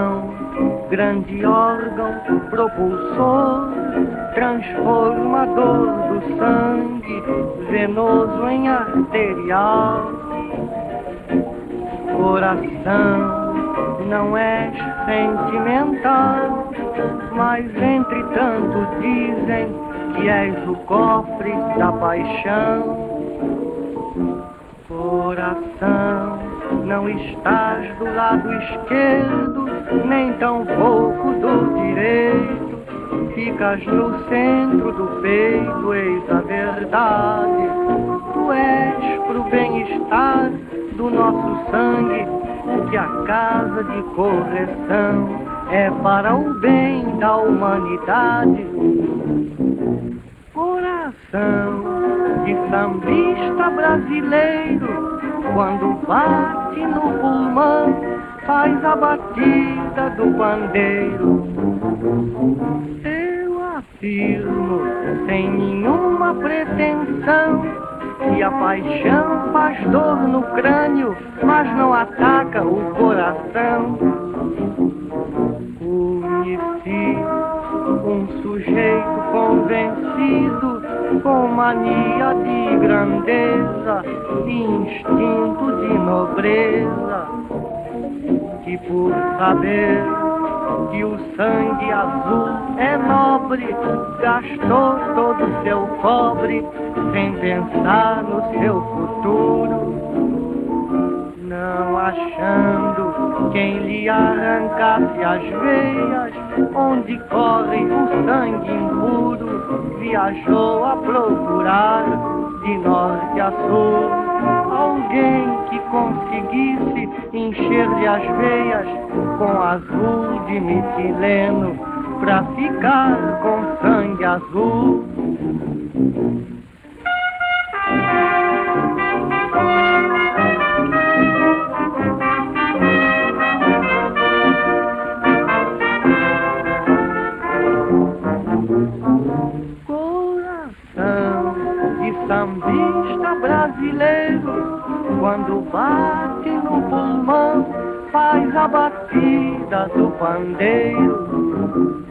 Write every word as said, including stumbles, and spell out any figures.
Coração, grande órgão propulsor, transformador do sangue, venoso em arterial. Coração, não és sentimental, mas entretanto dizem que és o cofre da paixão. Coração, não estás do lado esquerdo, nem tampouco do direito. Ficas no centro do peito, eis a verdade. Tu és pro bem-estar do nosso sangue o que a casa de correção é para o bem da humanidade. Coração de sambista brasileiro, quando bate no pulmão, faz a batida do pandeiro. Eu afirmo, sem nenhuma pretensão, que a paixão faz dor no crânio, mas não ataca o coração. Conheci um sujeito convencido, com mania de grandeza e instinto de nobreza, que por saber que o sangue azul é nobre, gastou todo o seu cobre sem pensar no seu futuro, não achando quem lhe arrancasse as veias onde corre o sangue impuro. Viajou a procurar de norte a sul alguém que conseguisse encher-lhe as veias com azul de metileno, pra ficar com sangue azul. Coração de sambista brasileiro, quando bate no pulmão, faz a batida do pandeiro.